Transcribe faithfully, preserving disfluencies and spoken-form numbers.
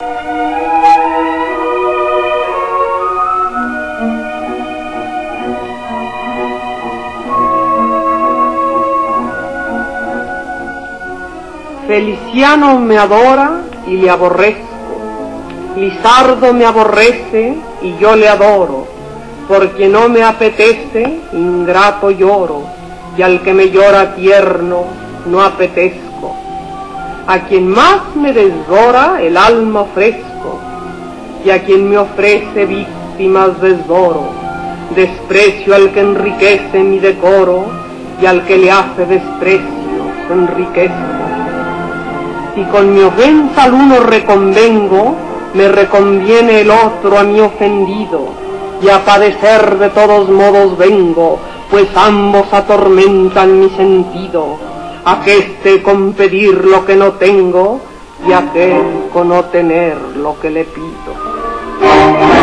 Feliciano me adora y le aborrezco, Lizardo me aborrece y yo le adoro, porque no me apetece, ingrato lloro, y al que me llora tierno no apetezco. A quien más me desdora el alma ofrezco, y a quien me ofrece víctimas desdoro. Desprecio al que enriquece mi decoro, y al que le hace desprecio enriquezco. Si con mi ofensa al uno reconvengo, me reconviene el otro a mi ofendido, y a padecer de todos modos vengo, pues ambos atormentan mi sentido, aqueste con pedir lo que no tengo, y aquel con no tener lo que le pido.